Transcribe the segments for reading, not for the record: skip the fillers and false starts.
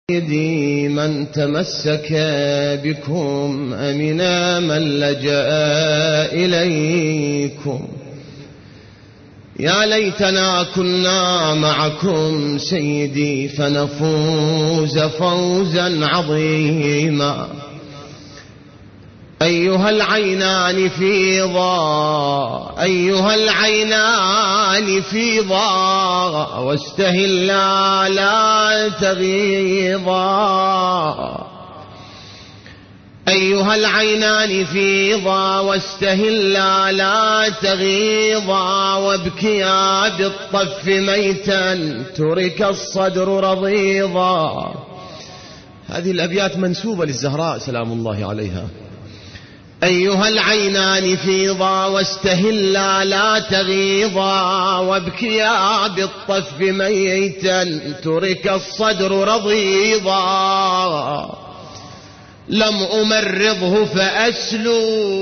سيدي من تمسك بكم أمنا من لجأ إليكم. يا ليتنا كنا معكم سيدي فنفوز فوزا عظيما. أيها العينان فيضا أيها العينان فيضا واستهلا لا تغيضا. أيها العينان فيضا واستهلا لا تغيضا وابكيا بالطف ميتا ترك الصدر رضيضا. هذه الأبيات منسوبة للزهراء سلام الله عليها. أيها العينان فيضا واستهلا لا تغيضا وابكيا بالطف ميتا ترك الصدر رضيضا. لم أمرضه فأسلو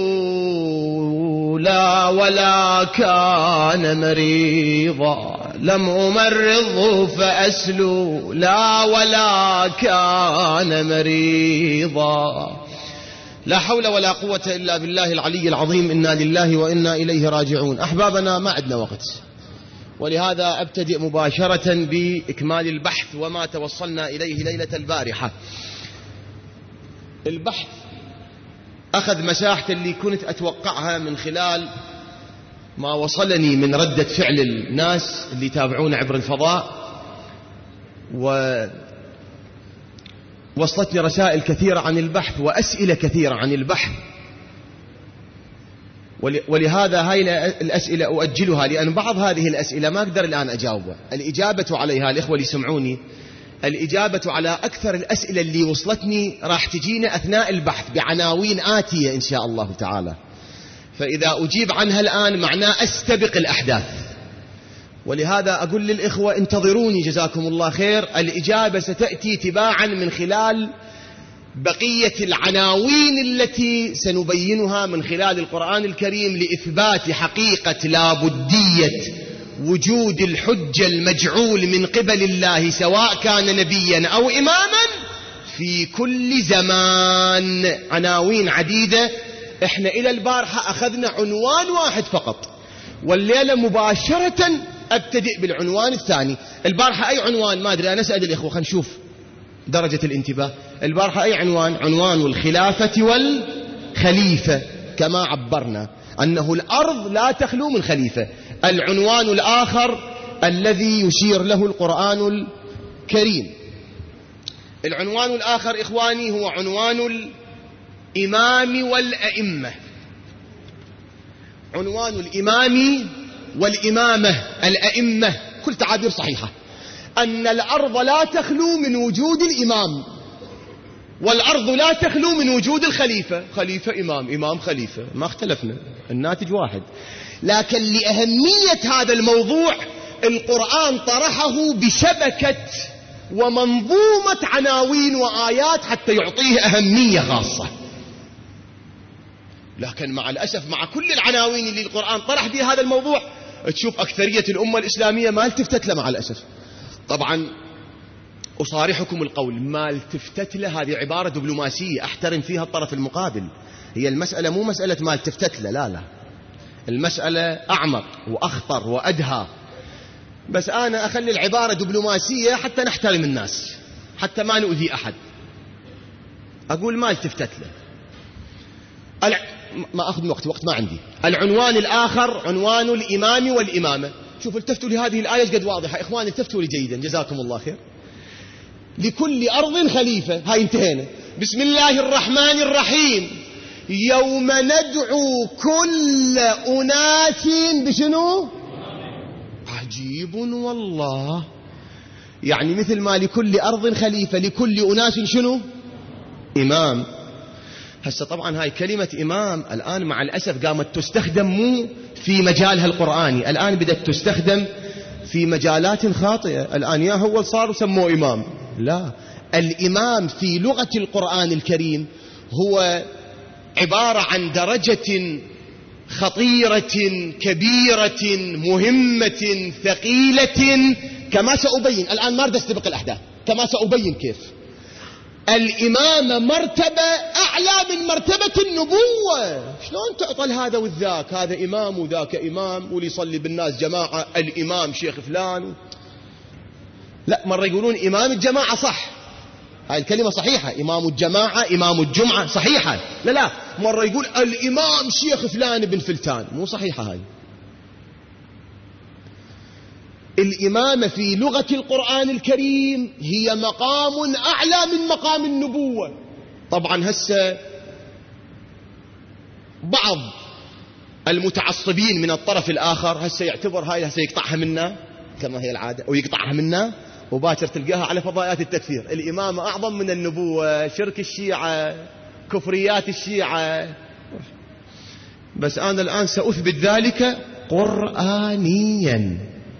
لا ولا كان مريضا. لم أمرضه فأسلو لا ولا كان مريضا. لا حول ولا قوة إلا بالله العلي العظيم. إنا لله وإنا إليه راجعون. أحبابنا ما عندنا وقت، ولهذا أبتدئ مباشرة بإكمال البحث وما توصلنا إليه ليلة البارحة. البحث أخذ مساحة اللي كنت أتوقعها من خلال ما وصلني من ردة فعل الناس اللي يتابعون عبر الفضاء، ووصلتني رسائل كثيرة عن البحث وأسئلة كثيرة عن البحث، ولهذا هاي الأسئلة أؤجلها، لأن بعض هذه الأسئلة ما أقدر الآن أجاوبها. الإجابة عليها الإخوة اللي يسمعوني، الإجابة على أكثر الأسئلة اللي وصلتني راح تجينا أثناء البحث بعناوين آتية إن شاء الله تعالى، فإذا أجيب عنها الآن معناه أستبق الأحداث. ولهذا أقول للإخوة انتظروني جزاكم الله خير. الإجابة ستأتي تباعا من خلال بقية العناوين التي سنبينها من خلال القرآن الكريم لإثبات حقيقة لابدية وجود الحجة المجعول من قبل الله سواء كان نبيا أو إماما في كل زمان. عناوين عديدة. احنا إلى البارحة أخذنا عنوان واحد فقط، والليلة مباشرة أبتدئ بالعنوان الثاني. البارحة أي عنوان؟ ما أدري، أنا أسأل الإخوة خلينا نشوف درجة الانتباه. البارحة أي عنوان؟ عنوان الخلافة والخليفة، كما عبرنا أنه الأرض لا تخلو من خليفة. العنوان الآخر الذي يشير له القرآن الكريم، العنوان الآخر إخواني هو عنوان الإمام والأئمة. عنوان الإمام والإمامة، الأئمة، كل تعابير صحيحة. أن الأرض لا تخلو من وجود الإمام، والأرض لا تخلو من وجود الخليفة. خليفة إمام، إمام خليفة، ما اختلفنا، الناتج واحد. لكن لأهمية هذا الموضوع القرآن طرحه بشبكة ومنظومة عناوين وآيات حتى يعطيه أهمية خاصة. لكن مع الأسف مع كل العناوين اللي القرآن طرح بها هذا الموضوع تشوف أكثرية الأمة الإسلامية ما التفتت له مع الأسف. طبعا أصارحكم القول ما التفتت له هذه عبارة دبلوماسية أحترم فيها الطرف المقابل. هي المسألة مو مسألة ما التفتت له، لا، المسألة أعمق وأخطر وأدهى. بس أنا أخلي العبارة دبلوماسية حتى نحترم الناس، حتى ما نؤذي أحد. أقول ما التفتت له، ما أخذ وقت ما عندي. العنوان الآخر عنوان الإمام والإمامة. شوفوا التفتوا لهذه الآية قد واضحة. إخواني التفتوا لي جيدا جزاكم الله خير. لكل أرض خليفة، هاي انتهينا. بسم الله الرحمن الرحيم. يوم ندعو كل أناس بشنو؟ عجيب والله. يعني مثل ما لكل أرض خليفة لكل أناس شنو؟ إمام. هسه طبعا هاي كلمة إمام الآن مع الأسف قامت تستخدم مو في مجالها القرآني، الآن بدأت تستخدم في مجالات خاطئة. الآن يا هو صار سموه إمام. لا، الإمام في لغة القرآن الكريم هو عبارة عن درجة خطيرة كبيرة مهمة ثقيلة، كما سأبين الآن. ما أريد أستبق الأحداث، كما سأبين كيف. الإمامة مرتبة أعلى من مرتبة النبوة. شلون تعطى هذا والذاك؟ هذا إمام وذاك إمام، واللي يصلي بالناس جماعة الإمام شيخ فلان. لا، مرة يقولون إمام الجماعة، صح، هاي الكلمة صحيحة، إمام الجماعة إمام الجمعة صحيحة. لا، مرة يقول الإمام شيخ فلان بن فلتان، مو صحيحة هاي. الإمامة في لغة القرآن الكريم هي مقام أعلى من مقام النبوة. طبعا هسه بعض المتعصبين من الطرف الآخر هسه يعتبر هاي هسه يقطعها منا كما هي العادة، ويقطعها منا وباكر تلقاها على فضائيات التكفير، الإمامة أعظم من النبوة، شرك الشيعة، كفريات الشيعة. بس أنا الآن سأثبت ذلك قرآنيا،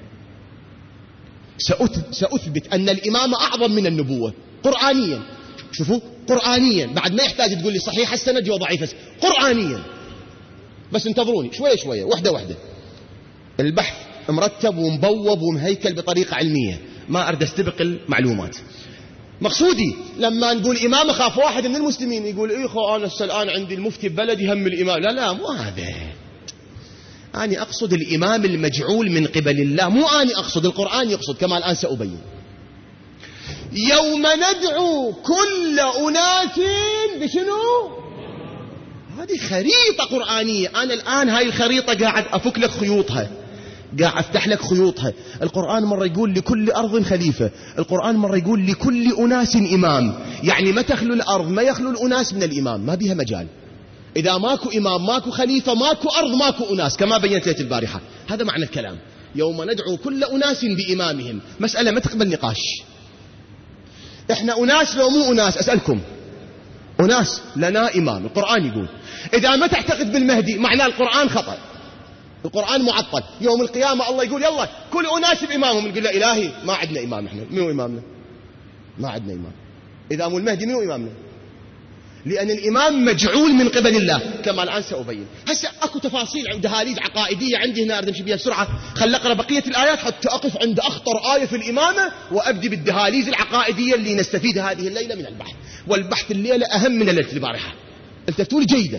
سأثبت أن الإمامة أعظم من النبوة قرآنيا. شوفوا، قرآنيا، بعد ما يحتاج تقول لي صحيح السند وضعيف، قرآنيا. بس انتظروني شوية شوية، وحدة وحدة. البحث مرتب ومبوب ومهيكل بطريقة علمية، ما أرد استبق المعلومات. مقصودي لما نقول إمامة، خاف واحد من المسلمين يقول إيه أنا الآن عندي المفتي ببلدي هم الإمام. لا، مو هذا. أنا أقصد الإمام المجعول من قبل الله، مو أنا أقصد، القرآن يقصد كما الآن سأبين. يوم ندعو كل أناس بشنو؟ هذه خريطة قرآنية. أنا الآن هاي الخريطة قاعد أفك لك خيوطها، قاعد أفتح لك خيوطها. القرآن مرة يقول لكل أرض خليفة، القرآن مرة يقول لكل أناس إمام. يعني ما تخلو الأرض، ما يخلو الأناس من الإمام، ما بيها مجال. إذا ماكو إمام، ماكو خليفة، ماكو أرض، ماكو أناس، كما بينت ليلة البارحة. هذا معنى الكلام. يوم ندعو كل أناس بإمامهم، مسألة ما تقبل نقاش. إحنا أناس لو مو أناس؟ أسألكم، أناس لنا إمام، القرآن يقول. إذا ما تعتقد بالمهدي معناه القرآن خطأ، القرآن معطل. يوم القيامة الله يقول يلا كل أناس بإمامهم، نقول له إلهي ما عندنا إمام، إحنا منو إمامنا؟ ما عندنا إمام. إذا مو المهدي منو إمامنا؟ لأن الإمام مجعول من قبل الله كما الآن سأبين. هسه أكو تفاصيل عند دهاليز عقائدية عندي هنا أريد أمشي بها بسرعة. خل أقرأ بقية الآيات حتى أقف عند أخطر آية في الإمامة، وأبدي بالدهاليز العقائدية اللي نستفيد هذه الليلة من البحث. والبحث الليلة أهم من ليلة البارحة، التفتوا لي جيدا.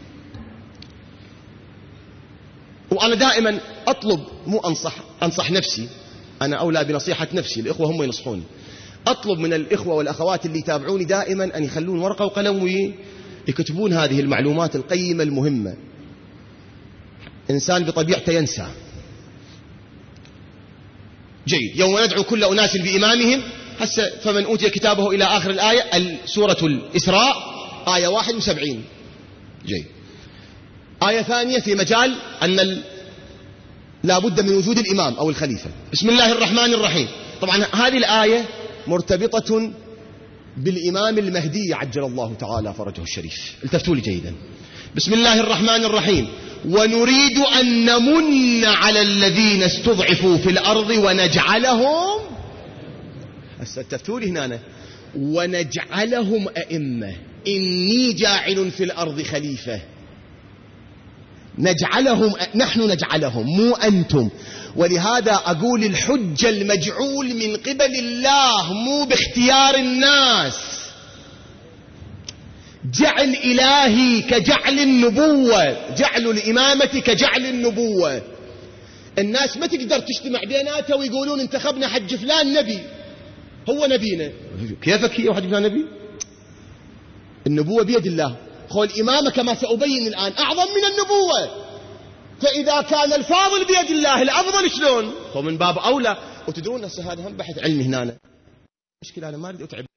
وأنا دائما أطلب، مو أنصح نفسي، أنا أولى بنصيحة نفسي، الإخوة هم ينصحوني. أطلب من الإخوة والأخوات اللي يتابعوني دائما أن يخلون ورقة وقلم ويكتبون هذه المعلومات القيمة المهمة. إنسان بطبيعته ينسى. جيد. يوم ندعو كل أناس بإمامهم، هسه فمن أوتي كتابه إلى آخر الآية، سورة الإسراء آية 71. جيد. آية ثانية في مجال أن لا بد من وجود الإمام أو الخليفة. بسم الله الرحمن الرحيم. طبعا هذه الآية مرتبطة بالإمام المهدي عجل الله تعالى فرجه الشريف. التفتوا لي جيدا. بسم الله الرحمن الرحيم. ونريد أن نمن على الذين استضعفوا في الأرض ونجعلهم، التفتوا لي هنا، ونجعلهم أئمة. إني جاعل في الأرض خليفة. نجعلهم، نحن نجعلهم مو أنتم. ولهذا أقول الحجة المجعول من قبل الله مو باختيار الناس. جعل إلهي كجعل النبوة، جعل الإمامة كجعل النبوة. الناس ما تقدر تجتمع بيناتها ويقولون انتخبنا حج فلان نبي، هو نبينا. كيفك هي وحج فلان نبي؟ النبوة بيد الله. خو الإمامة كما سأبين الآن أعظم من النبوة. فإذا كان الفاضل بيد الله الأفضل شلون؟ هو من باب أولى. وتدرون هسه هذا هم بحث علمي هنا. مشكلة أنا ما أريد أتعب.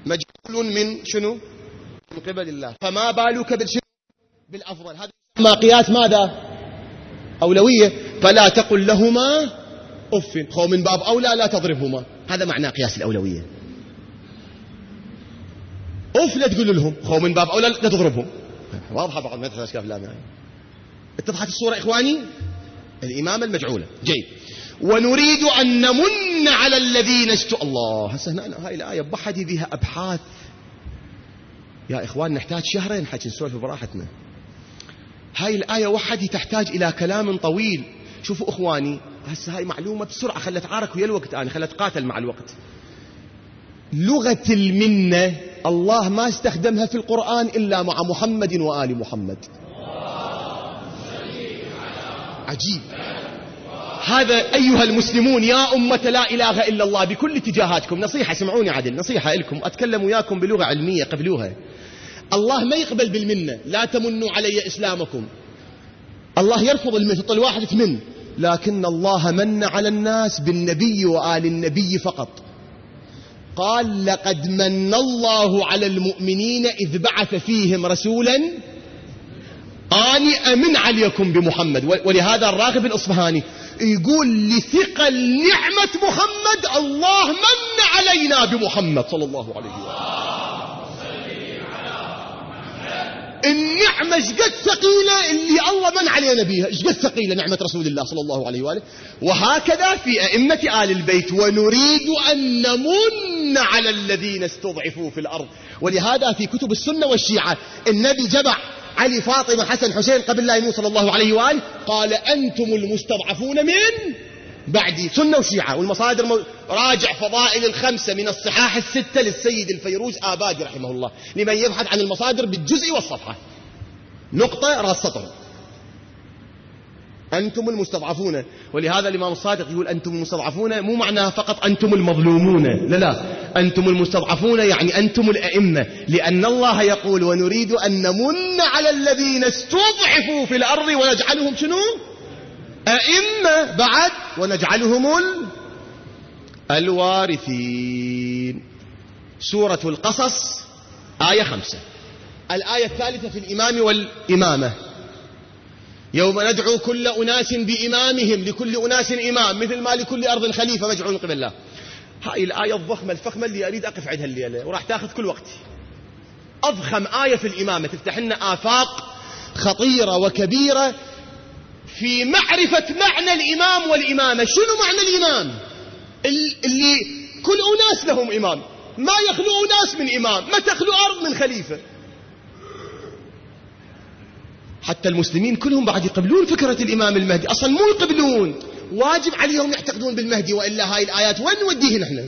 مجعول من شنو؟ من قبل الله. فما بالك بالأفضل؟ هذا ما قياس ماذا؟ أولوية. فلا تقل لهما أف، خو من باب أولى لا تضربهما، هذا معنى قياس الأولوية. أف لا تقول لهم، خو من باب أولى لا تضربهم. واضحة بعض ما تحتاج كلام يعني. اتضحت الصورة إخواني؟ الإمامة المجعولة. جيد. ونريد أن نمن على الذين الله. هسه هاي الآية بحدي بها أبحاث يا إخوان، نحتاج شهرين حكي نسولف براحتنا. هاي الآية وحدي تحتاج إلى كلام طويل. شوفوا إخواني، هسه هاي معلومة بسرعة خلت عارك ويا الوقت، أنا خلت قاتل مع الوقت. لغة المنة الله ما استخدمها في القرآن إلا مع محمد وآل محمد. عجيب. هذا أيها المسلمون يا أمة لا إله إلا الله بكل اتجاهاتكم، نصيحة سمعوني عدل، نصيحة لكم، أتكلم وياكم بلغة علمية قبلوها. الله ما يقبل بالمنة، لا تمنوا علي إسلامكم. الله يرفض المنة، تطل واحد تمن، لكن الله من على الناس بالنبي وآل النبي فقط. قال لقد من الله على المؤمنين إذ بعث فيهم رسولا أني أمن عليكم بمحمد. ولهذا الراغب الأصفهاني يقول لثقل نعمة محمد الله من علينا بمحمد صلى الله عليه وسلم. النعمة شقد ثقيلة اللي الله من علينا بها، شقد ثقيلة نعمة رسول الله صلى الله عليه وآله. وهكذا في أئمة آل البيت، ونريد أن نمن على الذين استضعفوا في الأرض. ولهذا في كتب السنة والشيعة النبي جمع علي فاطمة حسن حسين قبل لا يموت صلى الله عليه وآله، قال أنتم المستضعفون من بعدي. سنة وشيعة والمصادر راجع فضائل الخمسة من الصحاح الستة للسيد الفيروز آبادي رحمه الله، لمن يبحث عن المصادر بالجزء والصفحة، نقطة راس سطر. أنتم المستضعفون. ولهذا الإمام الصادق يقول أنتم المستضعفون مو معناها فقط أنتم المظلومون، لا، أنتم المستضعفون يعني أنتم الأئمة، لأن الله يقول ونريد أن نمن على الذين استضعفوا في الأرض ونجعلهم شنو؟ أئمة، بعد ونجعلهم الوارثين. سورة القصص آية 5. الآية الثالثة في الإمام والإمامة. يوم ندعو كل أناس بإمامهم، لكل أناس إمام مثل ما لكل أرض خليفة مجعول قبل الله. هاي الآية الضخمة الفخمة اللي أريد أقف عندها الليلة وراح تأخذ كل وقتي. أضخم آية في الإمامة، تفتح لنا آفاق خطيرة وكبيرة في معرفة معنى الإمام والإمامة. شنو معنى الإمام؟ اللي كل أناس لهم إمام، ما يخلو أناس من إمام، ما تخلو أرض من خليفة. حتى المسلمين كلهم بعد يقبلون فكرة الإمام المهدي، أصلا مو يقبلون، واجب عليهم يعتقدون بالمهدي، وإلا هاي الآيات وين نوديه نحن؟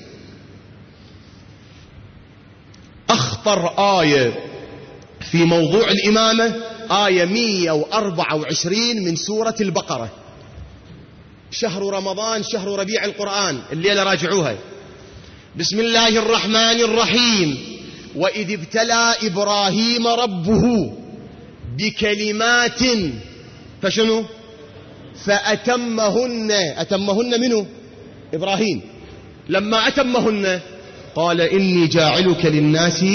أخطر آية في موضوع الإمامة آية 124 من سورة البقرة. شهر رمضان شهر ربيع القرآن، الليلة راجعوها. بسم الله الرحمن الرحيم. وإذ ابتلى إبراهيم ربه بكلمات فشنو؟ فأتمهن. أتمهن منه؟ إبراهيم. لما أتمهن قال إني جاعلك للناس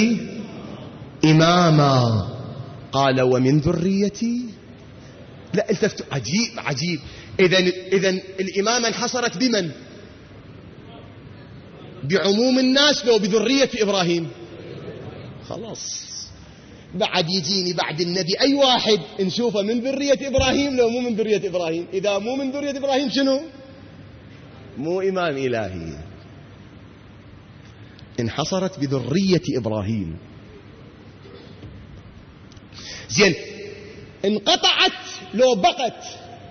إماما، قال ومن ذريتي. لا التفتوا، عجيب عجيب. إذن الإمامة انحصرت بمن؟ بعموم الناس لو بذرية إبراهيم؟ خلاص بعد يجيني بعد النبي أي واحد نشوفه من ذرية إبراهيم لو مو من ذرية إبراهيم. إذا مو من ذرية إبراهيم شنو؟ مو إمام إلهي. انحصرت بذرية إبراهيم. زين، انقطعت لو بقت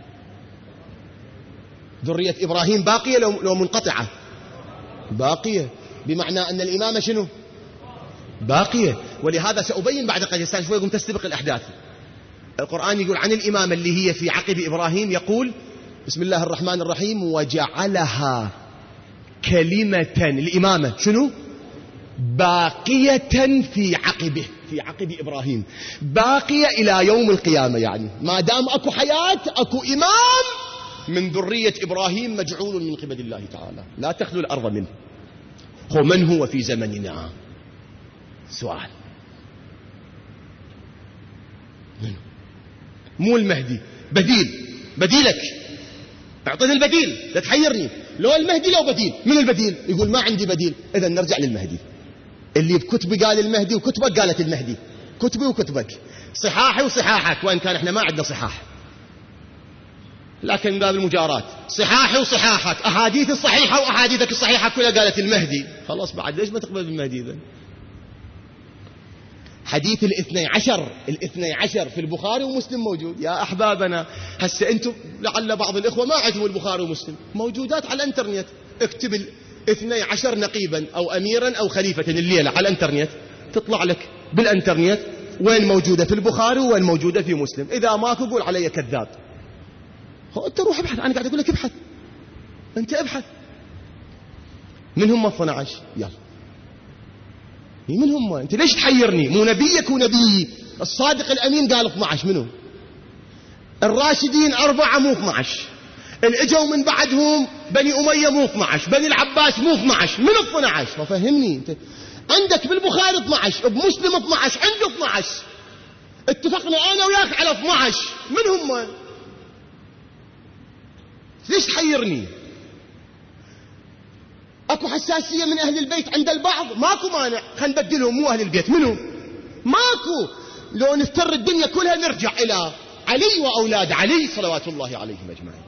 ذرية إبراهيم باقية لو منقطعة؟ باقية، بمعنى أن الإمامة شنو؟ باقية. ولهذا سأبين بعد قليل، شوي قم تستبق الأحداث. القرآن يقول عن الإمامة اللي هي في عقب إبراهيم، يقول بسم الله الرحمن الرحيم وجعلها كلمة. الإمامة شنو؟ باقية في عقبه، في عقب إبراهيم، باقية إلى يوم القيامة. يعني ما دام أكو حياة أكو إمام من ذرية إبراهيم مجعول من قبل الله تعالى، لا تخلو الأرض منه. هو من هو في زمننا؟ سؤال، مو المهدي، بديلك، اعطيني البديل، لا تحيرني، لو المهدي لو بديل، من البديل؟ يقول ما عندي بديل. إذا نرجع للمهدي، اللي بكتبي قال المهدي وكتبك قالت المهدي، كتبي وكتبك، صحاحي وصحاحك، وإن كان احنا ما عندنا صحاح، لكن باب المجارات صحاحي وصحاحك، أحاديث الصحيحة وأحاديثك الصحيحة كلها قالت المهدي، خلاص بعد ليش ما تقبل بالمهدي إذن؟ حديث الاثني عشر في البخاري ومسلم موجود يا أحبابنا. هسه أنتم لعل بعض الإخوة ما عندهم البخاري ومسلم، موجودات على الانترنت، اكتب 12 نقيبا أو أميرا أو خليفة الليلة على الانترنت، تطلع لك بالانترنت وين موجودة في البخاري وين موجودة في مسلم. إذا ماكو قول علي كذاب، أنت روح ابحث، أنا قاعد أقول لك ابحث، أنت ابحث. من هم 12؟ يلا من هم؟ أنت ليش تحيرني؟ مو نبيك ونبيي الصادق الأمين قال 12، منو؟ الراشدين 4 مو 12، اللي اجوا من بعدهم بني أمية مو 12، بني العباس مو 12، منو 12؟ ففهمني أنت. عندك بالبخاري 12، بمسلم 12، عنده 12، اتفقنا أنا وياك على 12، من هم؟ ليش تحيرني؟ اكو حساسية من اهل البيت عند البعض، ماكو مانع، خلينا نبدلهم، مو اهل البيت، منو؟ ماكو. لو نفتر الدنيا كلها نرجع الى علي واولاد علي صلوات الله عليهم اجمعين.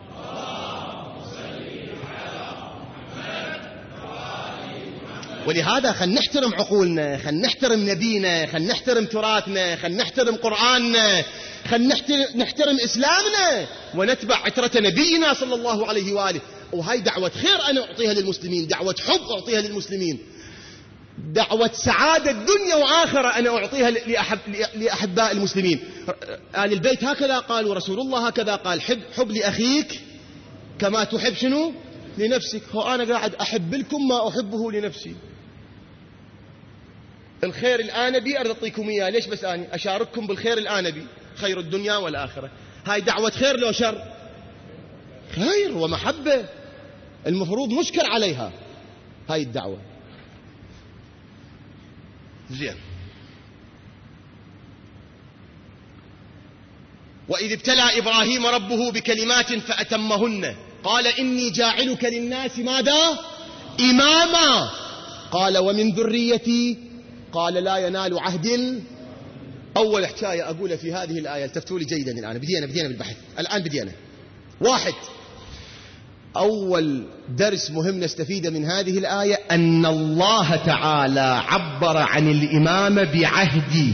ولهذا خلينا نحترم عقولنا، خلينا نحترم نبينا، خلينا نحترم تراثنا، خلينا نحترم قرآننا، خلينا نحترم إسلامنا ونتبع عترة نبينا صلى الله عليه وآله. وهاي دعوة خير أنا أعطيها للمسلمين، دعوة حب أعطيها للمسلمين، دعوة سعادة الدنيا وآخرة أنا أعطيها لأحباء المسلمين. آل البيت هكذا قال، ورسول الله هكذا قال، حب لأخيك كما تحب شنو؟ لنفسك. هو أنا قاعد أحب لكم ما أحبه لنفسي. الخير الآنبي أريد أعطيكم إياه، ليش بس أنا أشارككم بالخير الآنبي، خير الدنيا والآخرة. هاي دعوة خير لو شر؟ خير ومحبة، المفروض نشكر عليها هاي الدعوة. زين. وإذ ابتلى إبراهيم ربه بكلمات فأتمهن قال إني جاعلك للناس ماذا؟ إماما. قال ومن ذريتي؟ قال لا ينال عهد. أول حكاية أقولها في هذه الآية، التفتوا لي جيدا الآن، بدينا بالبحث الآن، بدينا. 1، أول درس مهم نستفيده من هذه الآية أن الله تعالى عبر عن الإمامة بعهدي.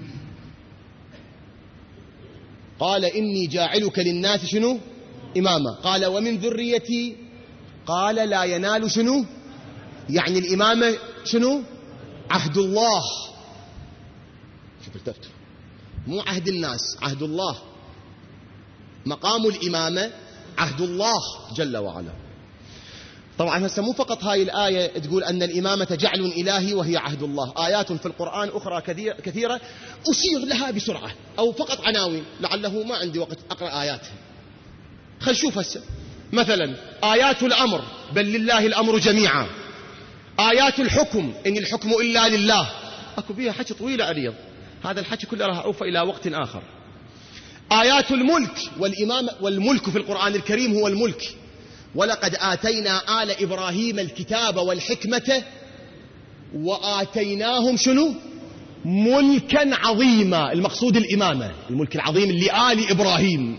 قال إني جاعلك للناس شنو؟ إماما. قال ومن ذريتي؟ قال لا ينال شنو؟ يعني الإمامة شنو؟ عهد الله. شوف التفتوا، مو عهد الناس، عهد الله. مقام الإمامة عهد الله جل وعلا. طبعا هسه مو فقط هاي الآية تقول أن الإمامة جعل إلهي وهي عهد الله، آيات في القرآن أخرى كثيرة أشير لها بسرعة أو فقط عناوين، لعله ما عندي وقت أقرأ آياتها. خل نشوف هسه مثلا آيات الأمر بل لله الأمر جميعا، آيات الحكم إن الحكم إلا لله، أكو بيها حكي طويلة عريض، هذا الحكي كله راح أوفى إلى وقت آخر. آيات الملك والإمامة، والملك في القرآن الكريم هو الملك. ولقد آتينا آل إبراهيم الكتاب والحكمة وآتيناهم شنو؟ ملكا عظيما. المقصود الإمامة، الملك العظيم اللي آل إبراهيم.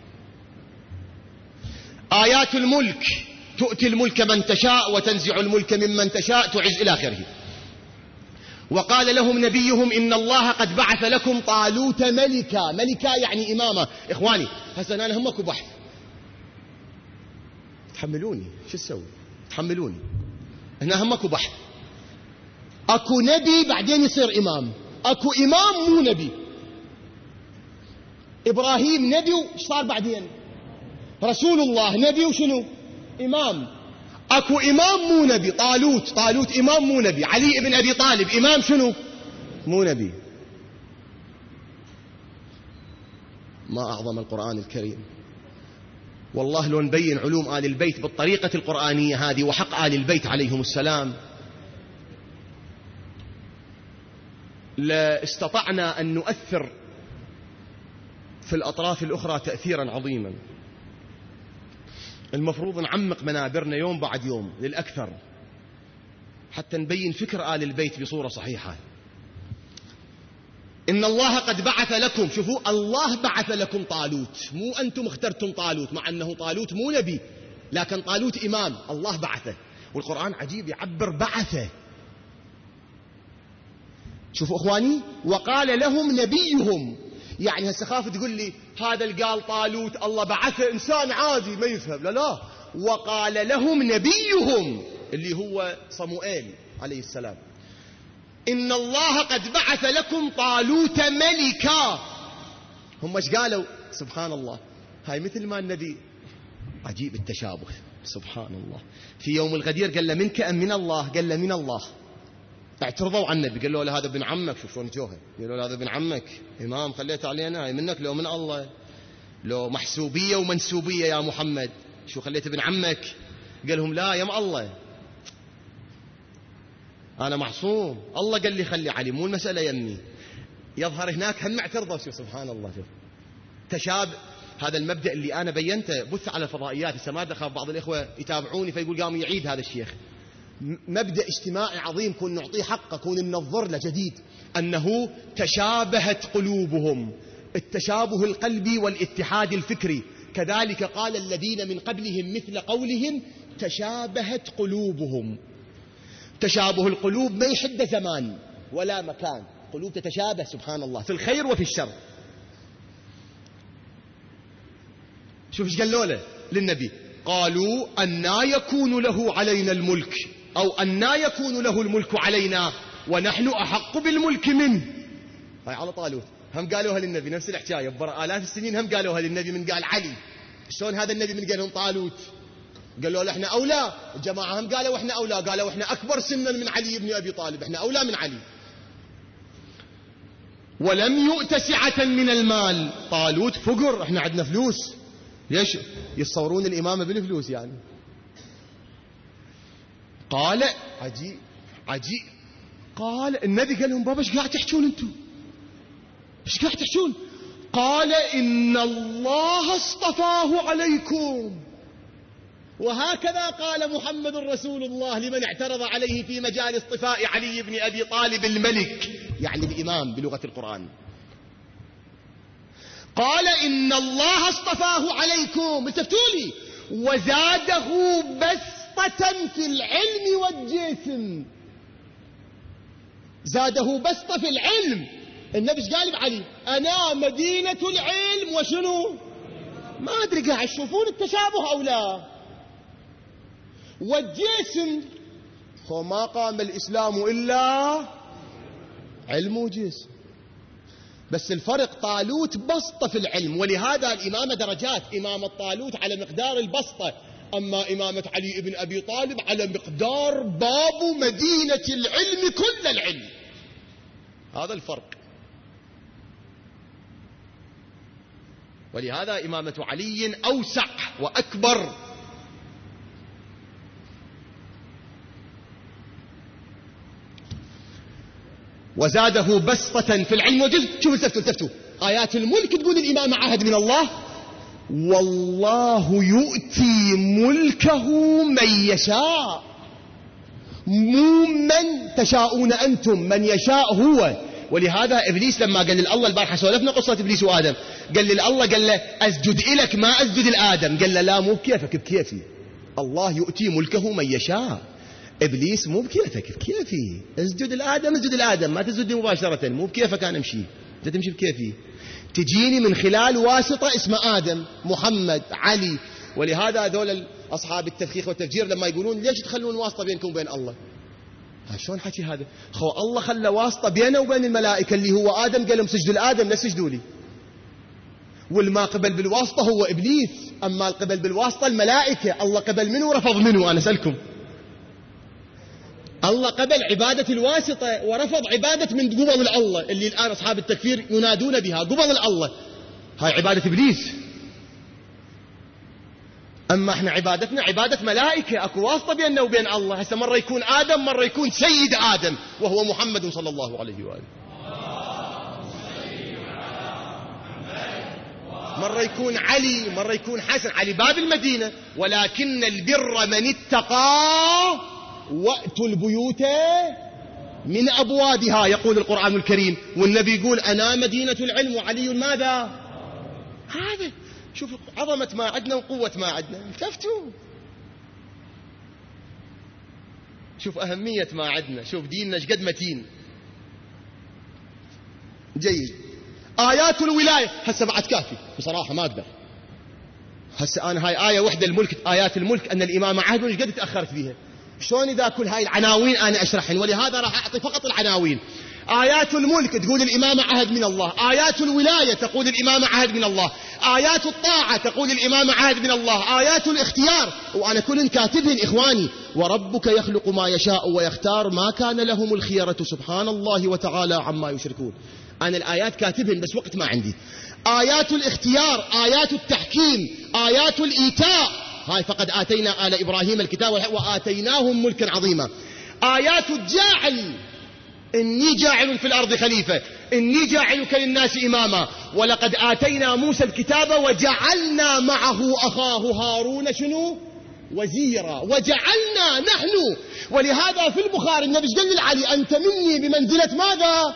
آيات الملك تؤتي الملك من تشاء وتنزع الملك ممن تشاء تعز إلى آخره. وقال لهم نبيهم إن الله قد بعث لكم طالوت ملكا. ملكا يعني إمامة. إخواني هسه أنا همكم بحث، تحملوني، شو تسوي؟ تحملوني، هنا همكم بحث. أكو نبي بعدين يصير إمام، أكو إمام مو نبي. إبراهيم نبي وش صار بعدين؟ رسول الله نبي وشنو؟ إمام. أكو إمام مو نبي، طالوت إمام مو نبي. علي بن أبي طالب إمام شنو؟ مو نبي. ما أعظم القرآن الكريم. والله لو نبين علوم آل البيت بالطريقة القرآنية هذه وحق آل البيت عليهم السلام لاستطعنا أن نؤثر في الأطراف الأخرى تأثيرا عظيما. المفروض نعمق منابرنا يوم بعد يوم للأكثر حتى نبين فكر آل البيت بصورة صحيحة. إن الله قد بعث لكم، شوفوا الله بعث لكم طالوت، مو أنتم اخترتم طالوت، مع أنه طالوت مو نبي لكن طالوت إمام، الله بعثه. والقرآن عجيب يعبر بعثه. شوفوا أخواني، وقال لهم نبيهم، يعني هسه خاف تقول لي هذا اللي قال طالوت الله بعثه إنسان عادي ما يفهم، لا لا، وقال لهم نبيهم اللي هو صموئيل عليه السلام إن الله قد بعث لكم طالوت ملكا. هم ايش قالوا؟ سبحان الله، هاي مثل ما النبي، عجيب التشابه سبحان الله. في يوم الغدير قال له منك أم من الله؟ قال له من الله. اعترضوا عن النبي، قالوا له هذا ابن عمك، شوف شلون جوها، قالوا له هذا ابن عمك إمام خليته علينا، هاي منك لو من الله، لو محسوبية ومنسوبية يا محمد شو خليت ابن عمك؟ قال لهم لا يا الله أنا معصوم، الله قال لي خلي علي، مو المسألة يمي. يظهر هناك هم اعترضوا. شو سبحان الله، شوف تشابه. هذا المبدأ اللي أنا بينته بث على الفضائيات، هسه ما أخاف بعض الإخوة يتابعوني فيقول قام يعيد هذا الشيخ. مبدأ اجتماعي عظيم كون نعطيه حقه، كون ننظر له جديد، أنه تشابهت قلوبهم، التشابه القلبي والاتحاد الفكري. كذلك قال الذين من قبلهم مثل قولهم تشابهت قلوبهم. تشابه القلوب ما يحد زمان ولا مكان، قلوب تتشابه سبحان الله في الخير وفي الشر. شوف ايش قالوا له للنبي، قالوا أنى يكون له علينا الملك، أو أنى يكون له الملك علينا ونحن أحق بالملك منه. هاي على طالوت، هم قالوها للنبي نفس الحكاية برا آلاف السنين، هم قالوها للنبي من قال علي. شلون هذا النبي من قال لهم طالوت؟ قالوا له احنا أولى. الجماعة هم قالوا احنا أولى، قالوا احنا أكبر سنا من علي بن أبي طالب، احنا أولى من علي. ولم يؤت سعة من المال، طالوت فقر، احنا عندنا فلوس. ليش يتصورون الإمامة بالفلوس يعني؟ قال عجيب عجيب، قال النبي قال لهم بابا ايش قاعد تحجون انتم؟ ايش قاعد تحجون؟ قال إن الله اصطفاه عليكم. وهكذا قال محمد رسول الله لمن اعترض عليه في مجال اصطفاء علي بن أبي طالب الملك، يعني الإمام بلغة القرآن. قال إن الله اصطفاه عليكم، التفتولي، وزاده بسطة في العلم والجسم. زاده بسطة في العلم. النبي قال بعلي أنا مدينة العلم وشنو؟ ما أدري قاعد تشوفون التشابه أو لا؟ والجسم، فما قام الإسلام إلا علم وجسم. بس الفرق طالوت بسطة في العلم، ولهذا الإمامة درجات، إمامة طالوت على مقدار البسطة، أما إمامة علي بن أبي طالب على مقدار باب مدينة العلم كل العلم. هذا الفرق. ولهذا إمامة علي أوسع وأكبر. وزاده بسطة في العلم والجسم. شوفوا التفتوا آيات الملك تقول الإمام عهد من الله، والله يؤتي ملكه من يشاء، مو من تشاءون أنتم، من يشاء هو. ولهذا إبليس لما قال لله البارحة سولفنا قصة إبليس وآدم، قال لله قال له أسجد إلك ما أسجد لآدم، قال له لا مو بكيفك بكيفي، الله يؤتي ملكه من يشاء. إبليس مو بكيفك بكيفي، اسجد الآدم اسجد الآدم، ما تسجد مباشرة، مو بكيفك أنا أمشي، أنت تمشي بكيفي، تجيني من خلال واسطة اسمه آدم، محمد، علي. ولهذا هذول أصحاب التفخيخ والتفجير لما يقولون ليش تخلون واسطة بينكم وبين الله؟ شلون حكي هذا؟ الله خلى واسطة بينه وبين الملائكة اللي هو آدم، قال لهم سجدوا الآدم لا سجدوا لي. والما قبل بالواسطة هو إبليس، أما القبل بالواسطة الملائكة. الله قبل منه ورفض منه. أنا أسألكم، الله قبل عبادة الواسطة ورفض عبادة من قبل الله، اللي الآن أصحاب التكفير ينادون بها قبل الله، هاي عبادة إبليس. أما احنا عبادتنا عبادة ملائكة، أكو واسطة بيننا وبين الله. هسه مرة يكون آدم، مرة يكون سيد آدم وهو محمد صلى الله عليه وآله. مرة يكون علي، مرة يكون حسن، علي باب المدينة. ولكن البر من اتقى وأتوا البيوت من أبوابها، يقول القرآن الكريم. والنبي يقول أنا مدينة العلم وعلي ماذا؟ هذا شوف عظمة ما عندنا وقوة ما عندنا. التفتوا، شوف أهمية ما عندنا، شوف ديننا شقد متين. جيد. آيات الولاية هسه بعد كافي بصراحة، ما أقدر هسه أنا هاي آية وحدة الملك، آيات الملك أن الإمامة عهد، وش قد تأخرت فيها. شلون إذا كل هاي العناوين أنا أشرحهن، ولهذا راح أعطي فقط العناوين. آيات الملك تقول الإمامة عهد من الله، آيات الولاية تقول الإمامة عهد من الله، آيات الطاعة تقول الإمامة عهد من الله، آيات الاختيار وأنا كل كاتبهن إخواني. وربك يخلق ما يشاء ويختار ما كان لهم الخيرة سبحان الله وتعالى عما يشركون. أنا الآيات كاتبهن بس وقت ما عندي. آيات الاختيار، آيات التحكيم، آيات الإيتاء، هاي فقد آتينا آل إبراهيم الكتاب وآتيناهم ملكا عظيما. آيات الجاعل، إني جاعل في الأرض خليفة، إني جاعلك للناس إماما، ولقد آتينا موسى الكتاب وجعلنا معه أخاه هارون شنو؟ وزيرا، وجعلنا نحن. ولهذا في البخاري النبي قال لعلي أنت مني بمنزلة ماذا؟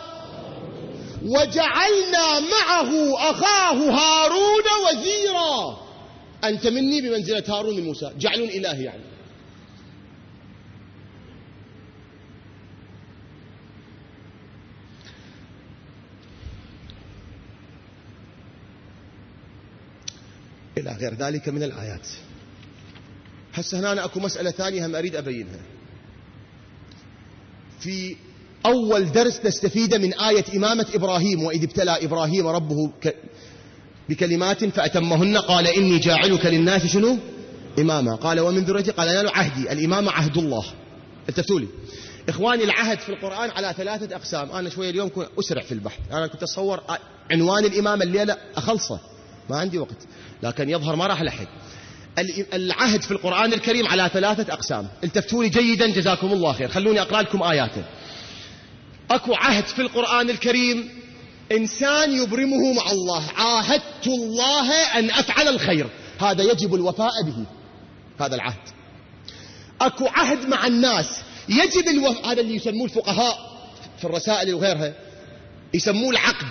وجعلنا معه أخاه هارون وزيرا، أنت مني بمنزلة هارون من موسى، جعل إلهي يعني. إلى غير ذلك من الآيات. هسه هنا أنا أكو مسألة ثانية هم أريد أبينها. في أول درس نستفيد من آية إمامة إبراهيم، وإذ ابتلى إبراهيم ربه بكلمات فأتمهن قال إني جاعلك للناس شنو؟ إماما، قال ومن ذريتي، قال أنا عهدي. الإمامة عهد الله. التفتوا لي إخواني، العهد في القرآن على 3 أقسام. أنا شوية اليوم كنت أسرع في البحث، أنا كنت أتصور عنوان الإمامة الليلة أخلصه، ما عندي وقت، لكن يظهر ما راح لحد. العهد في القرآن الكريم على 3 أقسام. التفتوا لي جيدا جزاكم الله خير. خلوني أقرأ لكم آياته. أكو عهد في القرآن الكريم إنسان يبرمه مع الله، عاهدت الله أن أفعل الخير، هذا يجب الوفاء به، هذا العهد. أكو عهد مع الناس يجب الوفاء، هذا اللي يسموه الفقهاء في الرسائل وغيرها يسموه العقد،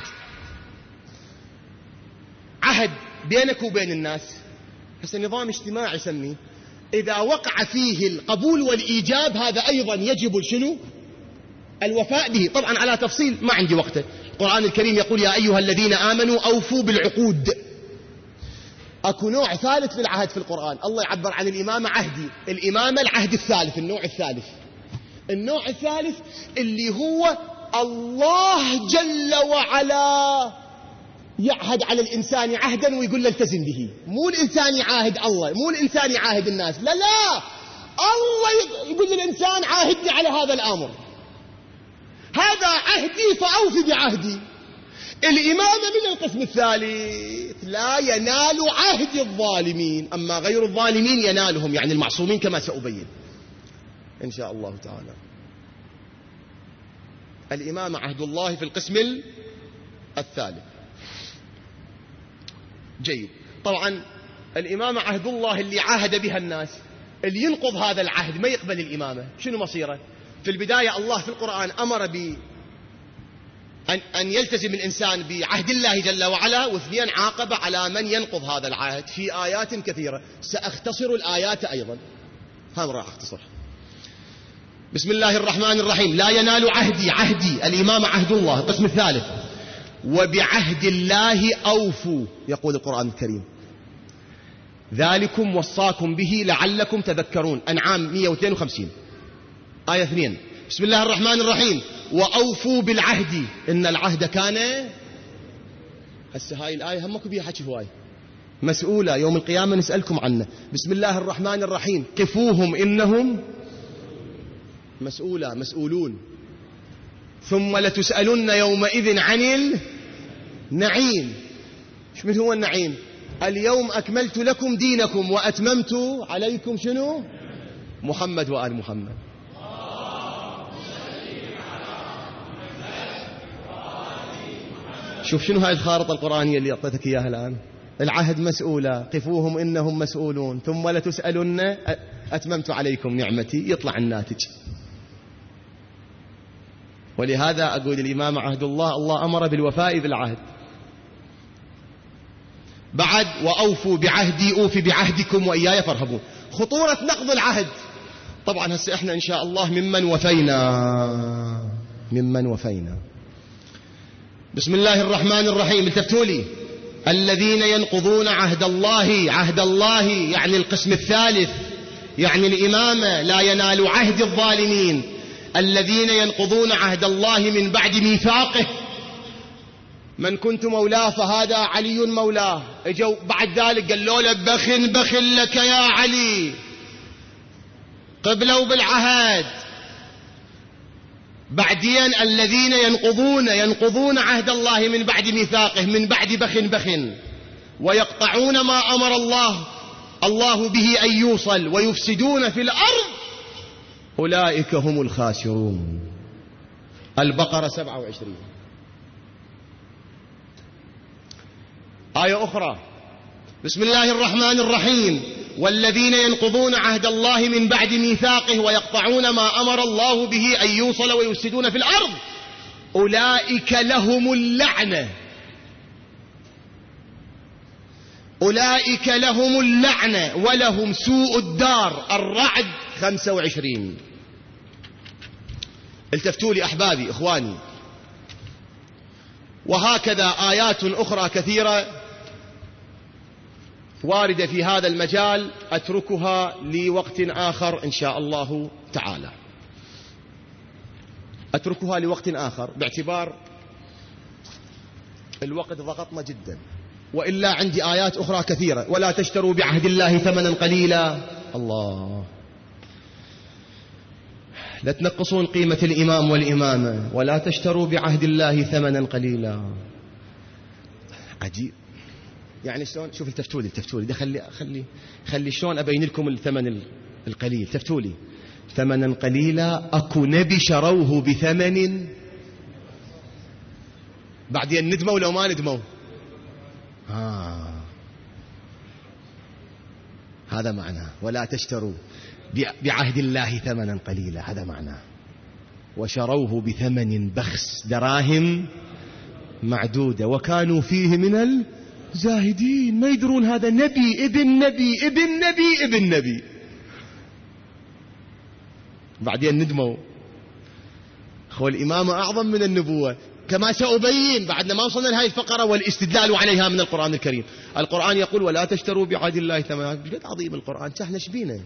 عهد بينك وبين الناس. هسه نظام اجتماعي يسميه، إذا وقع فيه القبول والإيجاب هذا أيضا يجب شنو؟ الوفاء به. طبعا على تفصيل ما عندي وقته. القرآن الكريم يقول يا أيها الذين آمنوا أوفوا بالعقود. أكو نوع ثالث للعهد في القرآن، الله يعبر عن الإمامة عهدي، الإمامة العهد الثالث، النوع الثالث. النوع الثالث اللي هو الله جل وعلا يعهد على الإنسان عهدا ويقول له التزم به. مو الإنسان يعاهد الله، مو الإنسان يعاهد الناس، لا لا، الله يقول للإنسان عاهدني على هذا الأمر، هذا عهدي فأوفي بعهدي. الإمامة من القسم الثالث، لا ينال عهد الظالمين، أما غير الظالمين ينالهم، يعني المعصومين كما سأبين إن شاء الله تعالى. الإمامة عهد الله في القسم الثالث. جيد. طبعا الإمامة عهد الله اللي عاهد بها الناس، اللي ينقض هذا العهد ما يقبل الإمامة شنو مصيره؟ في البداية الله في القرآن أمر أن يلتزم الإنسان بعهد الله جل وعلا، واثنين عاقب على من ينقض هذا العهد في آيات كثيرة. سأختصر الآيات أيضا، هذا راح أختصر. بسم الله الرحمن الرحيم. لا ينال عهدي الإمامة عهد الله القسم الثالث، وبعهد الله أوفوا، يقول القرآن الكريم ذلكم وصاكم به لعلكم تذكرون. أنعام 152 آية 2. بسم الله الرحمن الرحيم. وأوفوا بالعهد إن العهد كان. هسه هاي الآية همكم بيها حكي هواي، مسؤولة يوم القيامة نسألكم عنه. بسم الله الرحمن الرحيم. قفوهم إنهم مسؤولون، ثم لتسألن يومئذ عن النعيم. شو من هو النعيم؟ اليوم أكملت لكم دينكم وأتممت عليكم شنو؟ محمد وآل محمد. شوف شنو هاي الخارطة القرآنية اللي أعطيتك إياها الآن. العهد مسؤولة، قفوهم إنهم مسؤولون ثم لتسألن أتممت عليكم نعمتي، يطلع الناتج. ولهذا أقول الإمام عهد الله أمر بالوفاء بالعهد. بعد وأوفوا بعهدي أوفي بعهدكم وإياي فارهبون. خطورة نقض العهد. طبعا هسه إحنا إن شاء الله ممن وفينا. بسم الله الرحمن الرحيم. التفتوا لي. الذين ينقضون عهد الله يعني القسم الثالث، يعني الإمامة لا ينال عهد الظالمين. الذين ينقضون عهد الله من بعد ميثاقه. من كنت مولاه فهذا علي مولاه. اجوا بعد ذلك قالوا له بخ لك يا علي، قبلوا بالعهد. بعدين الذين ينقضون عهد الله من بعد ميثاقه، من بعد بخ ويقطعون ما أمر الله به أن يوصل ويفسدون في الأرض، أولئك هم الخاسرون. البقرة 27. آية أخرى. بسم الله الرحمن الرحيم. والذين ينقضون عهد الله من بعد ميثاقه ويقطعون ما أمر الله به أن يوصل ويفسدون في الأرض، أولئك لهم اللعنة ولهم سوء الدار. الرعد 25. التفتوا لي أحبابي إخواني. وهكذا آيات أخرى كثيرة واردة في هذا المجال، أتركها لوقت آخر إن شاء الله تعالى. أتركها لوقت آخر باعتبار الوقت ضغطنا جدا. وإلا عندي آيات أخرى كثيرة. ولا تشتروا بعهد الله ثمنا قليلا. الله، لا تنقصون قيمة الإمام والإمامة. ولا تشتروا بعهد الله ثمنا قليلا. عجيب. يعني شلون؟ شوف التفتولي ده خلي شلون أبين لكم الثمن القليل. تفتولي ثمنا قليلا. أكو نبي شروه بثمن، بعدين ندموا لو ما ندموا. هذا معناه ولا تشتروا بعهد الله ثمنا قليلا، هذا معناه. وشروه بثمن بخس، دراهم معدودة، وكانوا فيه من الزاهدين. ما يدرون هذا نبي ابن نبي ابن نبي ابن نبي. بعدين ندموا. هو الإمامة أعظم من النبوة كما سأبين بعدنا ما وصلنا لهذه الفقرة والاستدلال عليها من القرآن الكريم. القرآن يقول ولا تشتروا بعهد الله ثمنا. بجد عظيم القرآن. احنا شبينا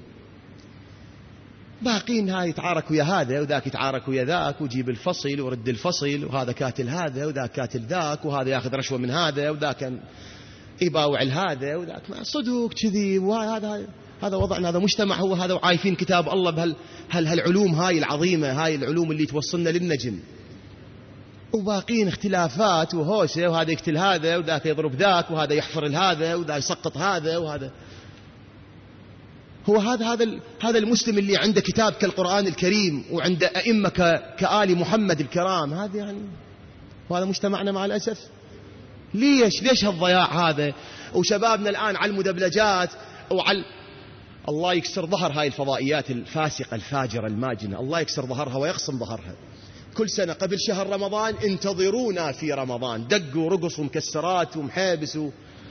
باقين هاي يتعارك ويا هذا وذاك يتعارك ويا ذاك، ويجيب الفصل ورد الفصل، وهذا كاتل هذا وذاك كاتل ذاك، وهذا ياخذ رشوة من هذا وذاك يباوع هذا وذاك. صدق كذي. هذا وضعنا، هذا مجتمع هو هذا. وعايفين كتاب الله هالعلوم هاي العظيمة، هاي العلوم اللي توصلنا للنجم. وباقين اختلافات وهوسة، وهذا يقتل هذا وذاك يضرب ذاك، وهذا يحفر هذا وذا يسقط هذا وهذا. هو هذا المسلم اللي عنده كتاب كالقرآن الكريم وعنده أئمة كآل محمد الكرام، هذا يعني. وهذا مجتمعنا مع الأسف. ليش هالضياع هذا؟ وشبابنا الآن على المدبلجات وعلى الله يكسر ظهر هاي الفضائيات الفاسقة الفاجرة الماجنة. الله يكسر ظهرها ويقسم ظهرها. كل سنة قبل شهر رمضان انتظرونا في رمضان، دقوا ورقصوا ومكسرات ومحابس،